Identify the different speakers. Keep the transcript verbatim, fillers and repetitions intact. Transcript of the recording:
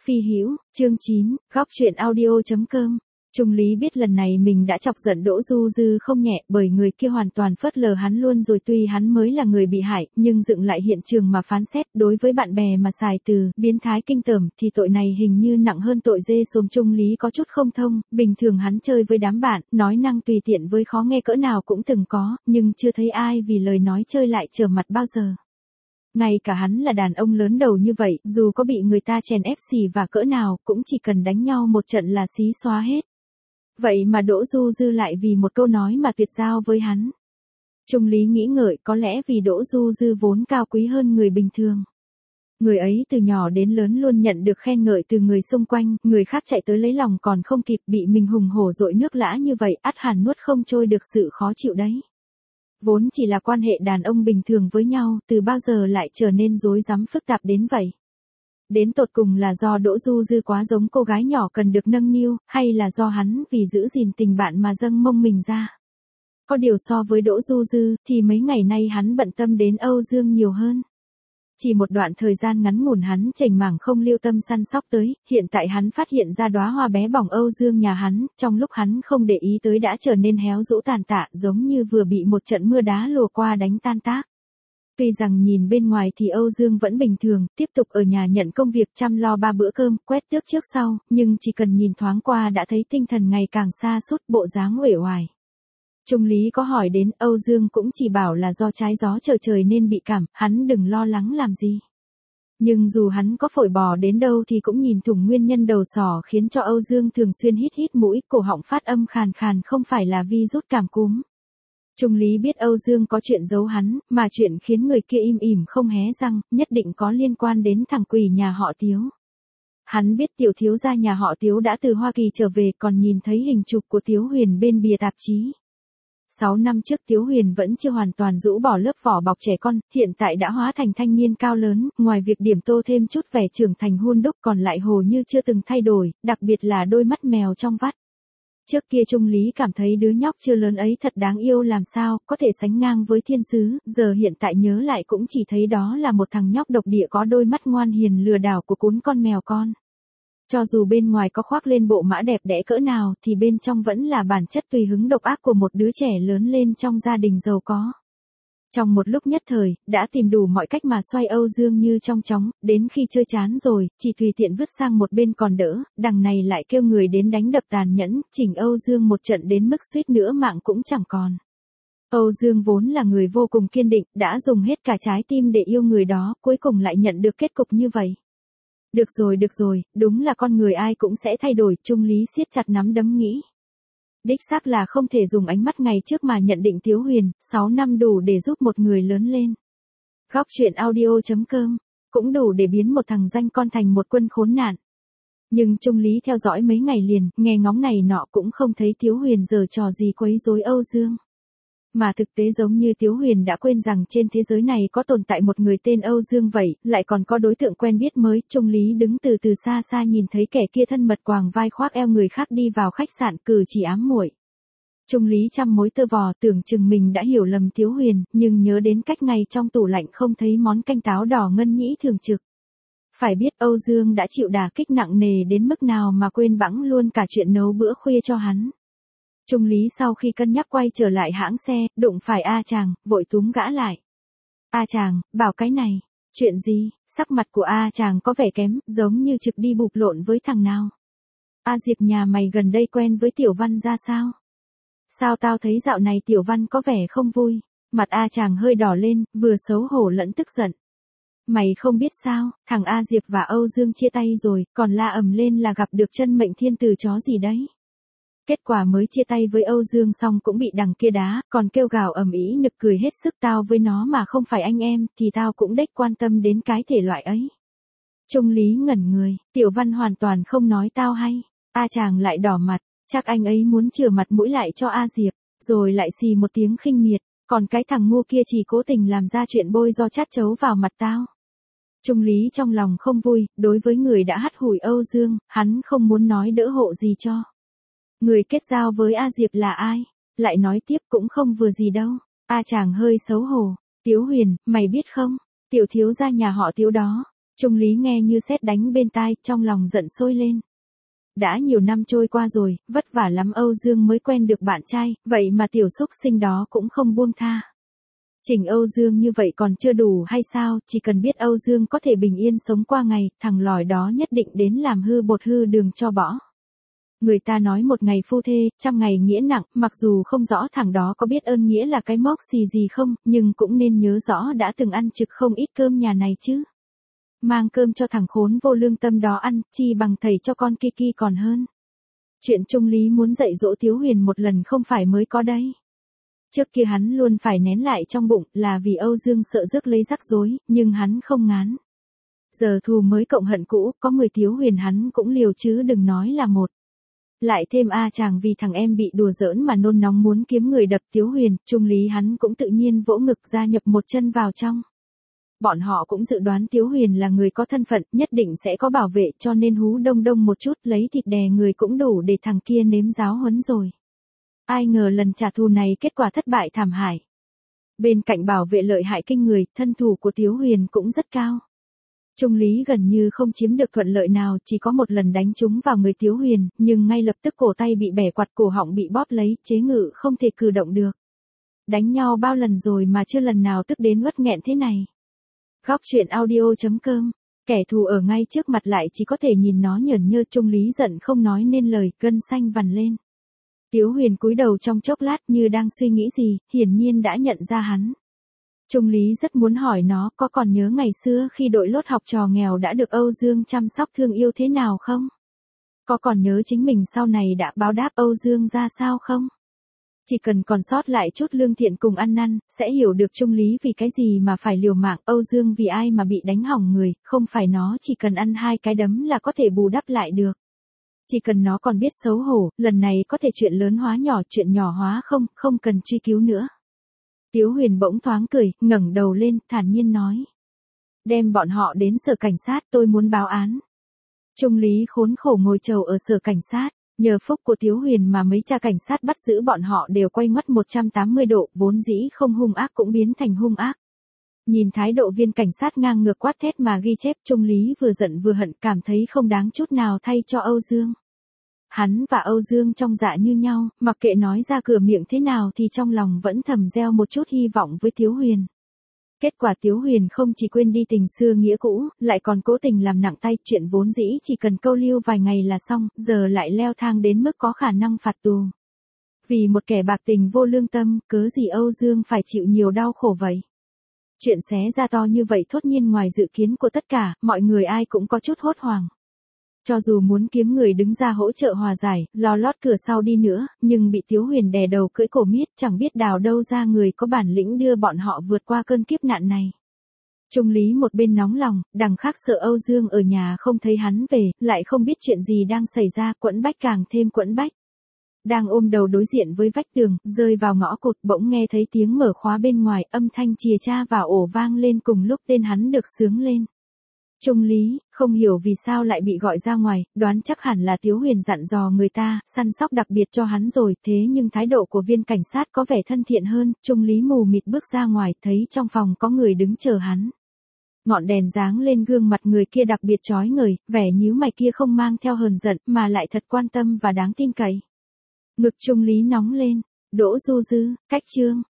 Speaker 1: Phi Hữu, chương chín, góc chuyện audio.com. Trung Lý biết lần này mình đã chọc giận Đỗ Du Dư không nhẹ, bởi người kia hoàn toàn phớt lờ hắn luôn rồi. Tuy hắn mới là người bị hại, nhưng dựng lại hiện trường mà phán xét, đối với bạn bè mà xài từ biến thái kinh tởm thì tội này hình như nặng hơn tội dê xồm. Trung Lý có chút không thông, bình thường hắn chơi với đám bạn, nói năng tùy tiện với khó nghe cỡ nào cũng từng có, nhưng chưa thấy ai vì lời nói chơi lại trở mặt bao giờ. Ngay cả hắn là đàn ông lớn đầu như vậy, dù có bị người ta chèn ép xì và cỡ nào, cũng chỉ cần đánh nhau một trận là xí xóa hết. Vậy mà Đỗ Du Dư lại vì một câu nói mà tuyệt giao với hắn. Trung Lý nghĩ ngợi, có lẽ vì Đỗ Du Dư vốn cao quý hơn người bình thường. Người ấy từ nhỏ đến lớn luôn nhận được khen ngợi từ người xung quanh, người khác chạy tới lấy lòng còn không kịp, bị mình hùng hổ dội nước lã như vậy, ắt hẳn nuốt không trôi được sự khó chịu đấy. Vốn chỉ là quan hệ đàn ông bình thường với nhau, từ bao giờ lại trở nên rối rắm phức tạp đến vậy? Đến tột cùng là do Đỗ Du Dư quá giống cô gái nhỏ cần được nâng niu, hay là do hắn vì giữ gìn tình bạn mà dâng mông mình ra? Có điều so với Đỗ Du Dư, thì mấy ngày nay hắn bận tâm đến Âu Dương nhiều hơn. Chỉ một đoạn thời gian ngắn ngủn hắn chểnh mảng không lưu tâm săn sóc tới, hiện tại hắn phát hiện ra đóa hoa bé bỏng Âu Dương nhà hắn, trong lúc hắn không để ý tới đã trở nên héo rũ tàn tạ, giống như vừa bị một trận mưa đá lùa qua đánh tan tác. Tuy rằng nhìn bên ngoài thì Âu Dương vẫn bình thường, tiếp tục ở nhà nhận công việc chăm lo ba bữa cơm, quét tước trước sau, nhưng chỉ cần nhìn thoáng qua đã thấy tinh thần ngày càng sa sút, bộ dáng uể oải. Trung Lý có hỏi đến, Âu Dương cũng chỉ bảo là do trái gió trở trời nên bị cảm, hắn đừng lo lắng làm gì. Nhưng dù hắn có phổi bò đến đâu thì cũng nhìn thủng nguyên nhân đầu sỏ khiến cho Âu Dương thường xuyên hít hít mũi, cổ họng phát âm khàn khàn, không phải là virus cảm cúm. Trung Lý biết Âu Dương có chuyện giấu hắn, mà chuyện khiến người kia im ỉm không hé răng, nhất định có liên quan đến thằng quỷ nhà họ Tiếu. Hắn biết tiểu thiếu gia nhà họ Tiếu đã từ Hoa Kỳ trở về, còn nhìn thấy hình chụp của Tiếu Huyền bên bìa tạp chí. Sáu năm trước Tiếu Huyền vẫn chưa hoàn toàn rũ bỏ lớp vỏ bọc trẻ con, hiện tại đã hóa thành thanh niên cao lớn, ngoài việc điểm tô thêm chút vẻ trưởng thành hun đúc còn lại hồ như chưa từng thay đổi, đặc biệt là đôi mắt mèo trong vắt. Trước kia Trung Lý cảm thấy đứa nhóc chưa lớn ấy thật đáng yêu, làm sao có thể sánh ngang với thiên sứ, giờ hiện tại nhớ lại cũng chỉ thấy đó là một thằng nhóc độc địa có đôi mắt ngoan hiền lừa đảo của cún con mèo con. Cho dù bên ngoài có khoác lên bộ mã đẹp đẽ cỡ nào thì bên trong vẫn là bản chất tùy hứng độc ác của một đứa trẻ lớn lên trong gia đình giàu có. Trong một lúc nhất thời, đã tìm đủ mọi cách mà xoay Âu Dương như trong chóng, đến khi chơi chán rồi, chỉ tùy tiện vứt sang một bên còn đỡ, đằng này lại kêu người đến đánh đập tàn nhẫn, chỉnh Âu Dương một trận đến mức suýt nữa mạng cũng chẳng còn. Âu Dương vốn là người vô cùng kiên định, đã dùng hết cả trái tim để yêu người đó, cuối cùng lại nhận được kết cục như vậy. Được rồi được rồi, đúng là con người ai cũng sẽ thay đổi, Trung Lý siết chặt nắm đấm nghĩ. Đích xác là không thể dùng ánh mắt ngày trước mà nhận định Tiếu Huyền, sáu năm đủ để giúp một người lớn lên. Góc chuyện audio.com, cũng đủ để biến một thằng danh con thành một quân khốn nạn. Nhưng Trung Lý theo dõi mấy ngày liền, nghe ngóng này nọ cũng không thấy Tiếu Huyền giở trò gì quấy rối Âu Dương. Mà thực tế giống như Tiếu Huyền đã quên rằng trên thế giới này có tồn tại một người tên Âu Dương vậy, lại còn có đối tượng quen biết mới. Trung Lý đứng từ từ xa xa nhìn thấy kẻ kia thân mật quàng vai khoác eo người khác đi vào khách sạn, cử chỉ ám muội. Trung Lý trăm mối tơ vò, tưởng chừng mình đã hiểu lầm Tiếu Huyền, nhưng nhớ đến cách ngày trong tủ lạnh không thấy món canh táo đỏ ngân nhĩ thường trực. Phải biết Âu Dương đã chịu đả kích nặng nề đến mức nào mà quên bẵng luôn cả chuyện nấu bữa khuya cho hắn. Trung Lý sau khi cân nhắc quay trở lại hãng xe, đụng phải A Tràng, vội túm gã lại. A Tràng, bảo cái này, chuyện gì? Sắc mặt của A Tràng có vẻ kém, giống như trực đi bụp lộn với thằng nào. A Diệp nhà mày gần đây quen với Tiểu Văn ra sao? Sao tao thấy dạo này Tiểu Văn có vẻ không vui? Mặt A Tràng hơi đỏ lên, vừa xấu hổ lẫn tức giận. Mày không biết sao, thằng A Diệp và Âu Dương chia tay rồi, còn la ầm lên là gặp được chân mệnh thiên từ chó gì đấy. Kết quả mới chia tay với Âu Dương xong cũng bị đằng kia đá, còn kêu gào ầm ĩ nực cười hết sức, tao với nó mà không phải anh em, thì tao cũng đếch quan tâm đến cái thể loại ấy. Trung Lý ngẩn người, Tiểu Văn hoàn toàn không nói tao hay. A Tràng lại đỏ mặt, chắc anh ấy muốn chừa mặt mũi lại cho A Diệp, rồi lại xì một tiếng khinh miệt, còn cái thằng ngu kia chỉ cố tình làm ra chuyện bôi do chát chấu vào mặt tao. Trung Lý trong lòng không vui, đối với người đã hắt hủi Âu Dương, hắn không muốn nói đỡ hộ gì cho. Người kết giao với A Diệp là ai? Lại nói tiếp cũng không vừa gì đâu. A Tràng hơi xấu hổ. Tiếu Huyền, mày biết không? Tiểu thiếu gia nhà họ Tiếu đó. Trung Lý nghe như sét đánh bên tai, trong lòng giận sôi lên. Đã nhiều năm trôi qua rồi, vất vả lắm Âu Dương mới quen được bạn trai, vậy mà tiểu xúc sinh đó cũng không buông tha. Trình Âu Dương như vậy còn chưa đủ hay sao, chỉ cần biết Âu Dương có thể bình yên sống qua ngày, thằng lòi đó nhất định đến làm hư bột hư đường cho bỏ. Người ta nói một ngày phu thê, trăm ngày nghĩa nặng, mặc dù không rõ thằng đó có biết ơn nghĩa là cái móc xì gì không, nhưng cũng nên nhớ rõ đã từng ăn trực không ít cơm nhà này chứ. Mang cơm cho thằng khốn vô lương tâm đó ăn, chi bằng thầy cho con Kiki còn hơn. Chuyện Trung Lý muốn dạy dỗ Tiếu Huyền một lần không phải mới có đây. Trước kia hắn luôn phải nén lại trong bụng là vì Âu Dương sợ rước lấy rắc rối, nhưng hắn không ngán. Giờ thù mới cộng hận cũ, có mười Tiếu Huyền hắn cũng liều chứ đừng nói là một. Lại thêm a chàng vì thằng em bị đùa giỡn mà nôn nóng muốn kiếm người đập Tiếu Huyền, Trung Lý hắn cũng tự nhiên vỗ ngực gia nhập một chân vào trong. Bọn họ cũng dự đoán Tiếu Huyền là người có thân phận, nhất định sẽ có bảo vệ cho nên hú đông đông một chút lấy thịt đè người cũng đủ để thằng kia nếm giáo huấn rồi. Ai ngờ lần trả thù này kết quả thất bại thảm hại. Bên cạnh bảo vệ lợi hại kinh người, thân thủ của Tiếu Huyền cũng rất cao. Trung Lý gần như không chiếm được thuận lợi nào, chỉ có một lần đánh trúng vào người Tiếu Huyền, nhưng ngay lập tức cổ tay bị bẻ quặt, cổ họng bị bóp lấy, chế ngự không thể cử động được. Đánh nhau bao lần rồi mà chưa lần nào tức đến uất nghẹn thế này. Góc truyện audio chấm com, kẻ thù ở ngay trước mặt lại chỉ có thể nhìn nó nhởn nhơ. Trung Lý giận không nói nên lời, gân xanh vằn lên. Tiếu Huyền cúi đầu trong chốc lát như đang suy nghĩ gì, hiển nhiên đã nhận ra hắn. Trung Lý rất muốn hỏi nó có còn nhớ ngày xưa khi đội lốt học trò nghèo đã được Âu Dương chăm sóc thương yêu thế nào không? Có còn nhớ chính mình sau này đã báo đáp Âu Dương ra sao không? Chỉ cần còn sót lại chút lương thiện cùng ăn năn, sẽ hiểu được Trung Lý vì cái gì mà phải liều mạng, Âu Dương vì ai mà bị đánh hỏng người, không phải nó chỉ cần ăn hai cái đấm là có thể bù đắp lại được. Chỉ cần nó còn biết xấu hổ, lần này có thể chuyện lớn hóa nhỏ, chuyện nhỏ hóa không, không cần truy cứu nữa. Tiếu Huyền bỗng thoáng cười, ngẩng đầu lên, thản nhiên nói. Đem bọn họ đến sở cảnh sát, tôi muốn báo án. Trung Lý khốn khổ ngồi chầu ở sở cảnh sát, nhờ phúc của Tiếu Huyền mà mấy cha cảnh sát bắt giữ bọn họ đều quay ngoắt một trăm tám mươi độ, vốn dĩ không hung ác cũng biến thành hung ác. Nhìn thái độ viên cảnh sát ngang ngược quát thét mà ghi chép, Trung Lý vừa giận vừa hận, cảm thấy không đáng chút nào thay cho Âu Dương. Hắn và Âu Dương trong dạ như nhau, mặc kệ nói ra cửa miệng thế nào thì trong lòng vẫn thầm gieo một chút hy vọng với Tiếu Huyền. Kết quả Tiếu Huyền không chỉ quên đi tình xưa nghĩa cũ, lại còn cố tình làm nặng tay, chuyện vốn dĩ chỉ cần câu lưu vài ngày là xong, giờ lại leo thang đến mức có khả năng phạt tù. Vì một kẻ bạc tình vô lương tâm, cớ gì Âu Dương phải chịu nhiều đau khổ vậy? Chuyện xé ra to như vậy thốt nhiên ngoài dự kiến của tất cả, mọi người ai cũng có chút hốt hoảng. Cho dù muốn kiếm người đứng ra hỗ trợ hòa giải, lo lót cửa sau đi nữa, nhưng bị Tiếu Huyền đè đầu cưỡi cổ miết, chẳng biết đào đâu ra người có bản lĩnh đưa bọn họ vượt qua cơn kiếp nạn này. Trung Lý một bên nóng lòng, đằng khác sợ Âu Dương ở nhà không thấy hắn về, lại không biết chuyện gì đang xảy ra, quẫn bách càng thêm quẫn bách. Đang ôm đầu đối diện với vách tường, rơi vào ngõ cụt, bỗng nghe thấy tiếng mở khóa bên ngoài, âm thanh chìa cha vào ổ vang lên cùng lúc tên hắn được xướng lên. Trung Lý, không hiểu vì sao lại bị gọi ra ngoài, đoán chắc hẳn là Tiếu Huyền dặn dò người ta, săn sóc đặc biệt cho hắn rồi, thế nhưng thái độ của viên cảnh sát có vẻ thân thiện hơn, Trung Lý mù mịt bước ra ngoài, thấy trong phòng có người đứng chờ hắn. Ngọn đèn giáng lên gương mặt người kia đặc biệt chói ngời, vẻ nhíu mày kia không mang theo hờn giận, mà lại thật quan tâm và đáng tin cậy. Ngực Trung Lý nóng lên, Đỗ Du Dư, cách chương.